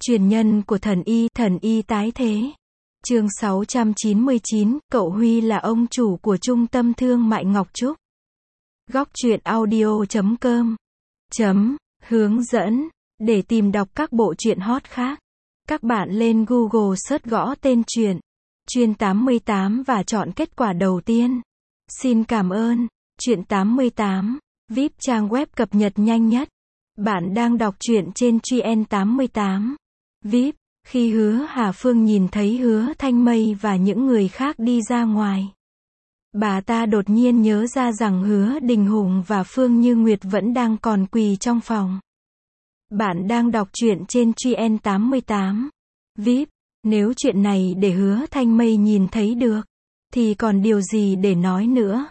Truyền nhân của thần y tái thế. Chương 699, cậu Huy là ông chủ của trung tâm thương mại Ngọc Trúc. Góc truyện audio.com Hướng dẫn. Để tìm đọc các bộ truyện hot khác, các bạn lên Google search gõ tên truyện Truyện 88 và chọn kết quả đầu tiên. Xin cảm ơn. Truyện 88, VIP trang web cập nhật nhanh nhất. Bạn đang đọc truyện trên Truyện 88 VIP. Khi Hứa Hà Phương nhìn thấy Hứa Thanh Mây và những người khác đi ra ngoài, bà ta đột nhiên nhớ ra rằng Hứa Đình Hùng và Phương Như Nguyệt vẫn đang còn quỳ trong phòng. Bạn đang đọc truyện trên Truyện 88 VIP. Nếu chuyện này để Hứa Thanh Mây nhìn thấy được, thì còn điều gì để nói nữa.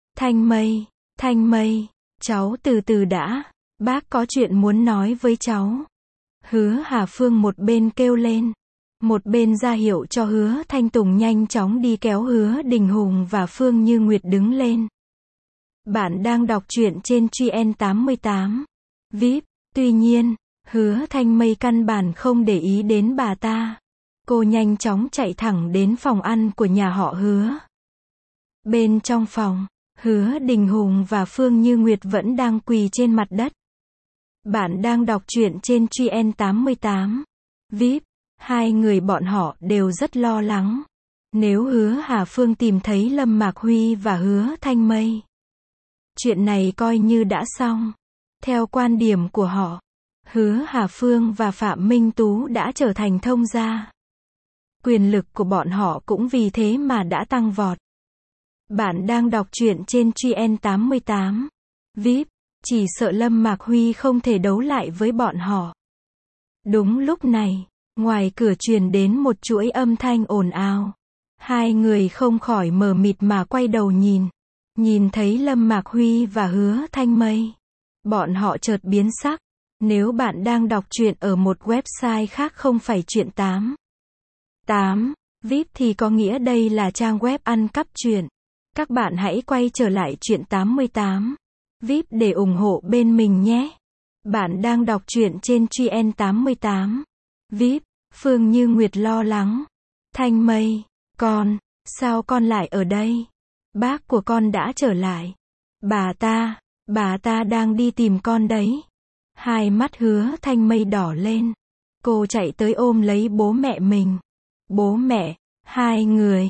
Thanh Mây, cháu từ từ đã, bác có chuyện muốn nói với cháu. Hứa Hà Phương một bên kêu lên, một bên ra hiệu cho Hứa Thanh Tùng nhanh chóng đi kéo Hứa Đình Hùng và Phương Như Nguyệt đứng lên. Bạn đang đọc truyện trên Truyện 88 VIP. Tuy nhiên, Hứa Thanh Mây căn bản không để ý đến bà ta. Cô nhanh chóng chạy thẳng đến phòng ăn của nhà họ Hứa. Bên trong phòng, Hứa Đình Hùng và Phương Như Nguyệt vẫn đang quỳ trên mặt đất. Bạn đang đọc truyện trên Truyện 88 VIP. Hai người bọn họ đều rất lo lắng. Nếu Hứa Hà Phương tìm thấy Lâm Mạc Huy và Hứa Thanh Mây, chuyện này coi như đã xong. Theo quan điểm của họ, Hứa Hà Phương và Phạm Minh Tú đã trở thành thông gia. Quyền lực của bọn họ cũng vì thế mà đã tăng vọt. Bạn đang đọc truyện trên Truyện 88 VIP. Chỉ sợ Lâm Mạc Huy không thể đấu lại với bọn họ. Đúng lúc này, ngoài cửa truyền đến một chuỗi âm thanh ồn ào. Hai người không khỏi mờ mịt mà quay đầu nhìn. Nhìn thấy Lâm Mạc Huy và Hứa Thanh Mây, bọn họ chợt biến sắc. Nếu bạn đang đọc truyện ở một website khác không phải Truyện 88 VIP thì có nghĩa đây là trang web ăn cắp truyện. Các bạn hãy quay trở lại Truyện 88 VIP để ủng hộ bên mình nhé. Bạn đang đọc truyện trên Truyện 88 VIP. Phương Như Nguyệt lo lắng. Thanh Mây, sao con lại ở đây? Bác của con đã trở lại. Bà ta đang đi tìm con đấy. Hai mắt Hứa Thanh Mây đỏ lên. Cô chạy tới ôm lấy bố mẹ mình. Bố mẹ, hai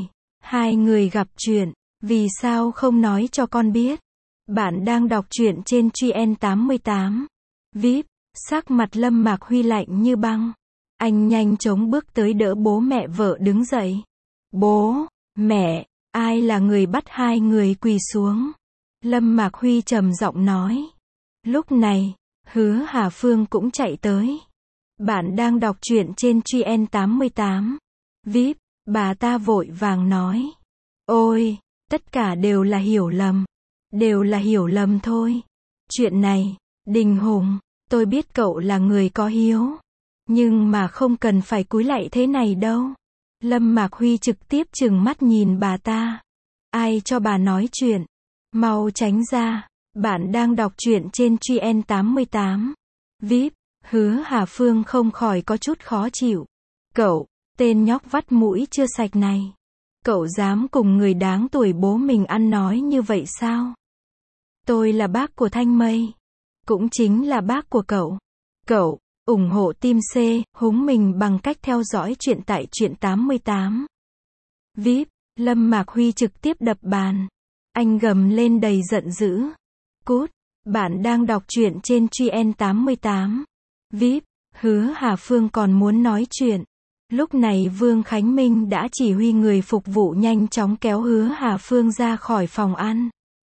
người gặp chuyện, vì sao không nói cho con biết? Bạn đang đọc truyện trên Truyện 88 VIP. Sắc mặt Lâm Mạc Huy lạnh như băng. Anh nhanh chóng bước tới đỡ bố mẹ vợ đứng dậy. Bố, mẹ, ai là người bắt hai người quỳ xuống? Lâm Mạc Huy trầm giọng nói. Lúc này, Hứa Hà Phương cũng chạy tới. Bạn đang đọc truyện trên Truyện 88 VIP. Bà ta vội vàng nói. Ôi, tất cả đều là hiểu lầm. Đều là hiểu lầm thôi. Chuyện này, Đình Hùng, tôi biết cậu là người có hiếu. Nhưng mà không cần phải cúi lạy thế này đâu. Lâm Mạc Huy trực tiếp trừng mắt nhìn bà ta. Ai cho bà nói chuyện? Mau tránh ra. Bạn đang đọc truyện trên Truyện 88 VIP. Hứa Hà Phương không khỏi có chút khó chịu. Cậu, tên nhóc vắt mũi chưa sạch này. Cậu dám cùng người đáng tuổi bố mình ăn nói như vậy sao? Tôi là bác của Thanh Mây. Cũng chính là bác của cậu. Cậu, ủng hộ team C, húng mình bằng cách theo dõi truyện tại Truyện 88 VIP. Lâm Mạc Huy trực tiếp đập bàn. Anh gầm lên đầy giận dữ. Cút. Bạn đang đọc truyện trên Truyện 88 VIP. Hứa Hà Phương còn muốn nói chuyện. Lúc này Vương Khánh Minh đã chỉ huy người phục vụ nhanh chóng kéo Hứa Hà Phương ra khỏi phòng ăn.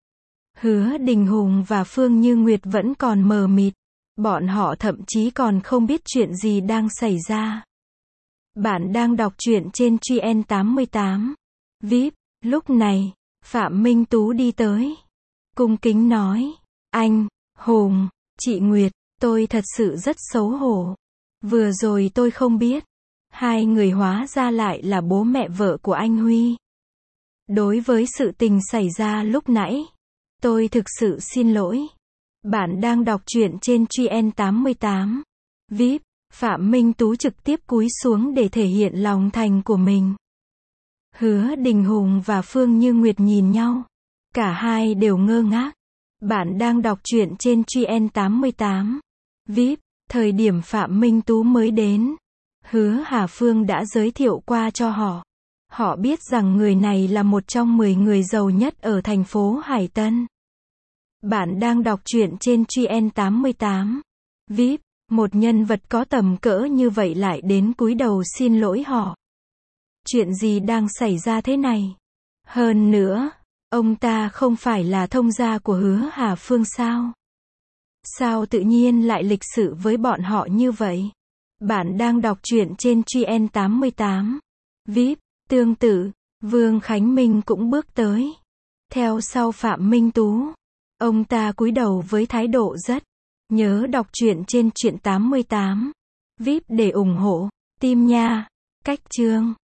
Hứa Đình Hùng và Phương Như Nguyệt vẫn còn mờ mịt. Bọn họ thậm chí còn không biết chuyện gì đang xảy ra. Bạn đang đọc truyện trên Truyện 88 VIP. Lúc này, Phạm Minh Tú đi tới. Cung kính nói. Anh, Hùng, chị Nguyệt, tôi thật sự rất xấu hổ. Vừa rồi tôi không biết. Hai người hóa ra lại là bố mẹ vợ của anh Huy. Đối với sự tình xảy ra lúc nãy, tôi thực sự xin lỗi. Bạn đang đọc truyện trên Truyện 88 VIP. Phạm Minh Tú trực tiếp cúi xuống để thể hiện lòng thành của mình. Hứa Đình Hùng và Phương Như Nguyệt nhìn nhau. Cả hai đều ngơ ngác. Bạn đang đọc truyện trên Truyện88. VIP, thời điểm Phạm Minh Tú mới đến, Hứa Hà Phương đã giới thiệu qua cho họ. Họ biết rằng người này là một trong 10 người giàu nhất ở thành phố Hải Tân. Bạn đang đọc truyện trên Truyện88. VIP, một nhân vật có tầm cỡ như vậy lại đến cúi đầu xin lỗi họ. Chuyện gì đang xảy ra thế này? Hơn nữa, ông ta không phải là thông gia của Hứa Hà Phương sao? Sao tự nhiên lại lịch sự với bọn họ như vậy? Bạn đang đọc truyện trên Truyện88. VIP, tương tự, Vương Khánh Minh cũng bước tới. Theo sau Phạm Minh Tú. Ông ta cúi đầu với thái độ rất. Nhớ đọc truyện trên Truyện88. VIP để ủng hộ, tim nha. Cách chương.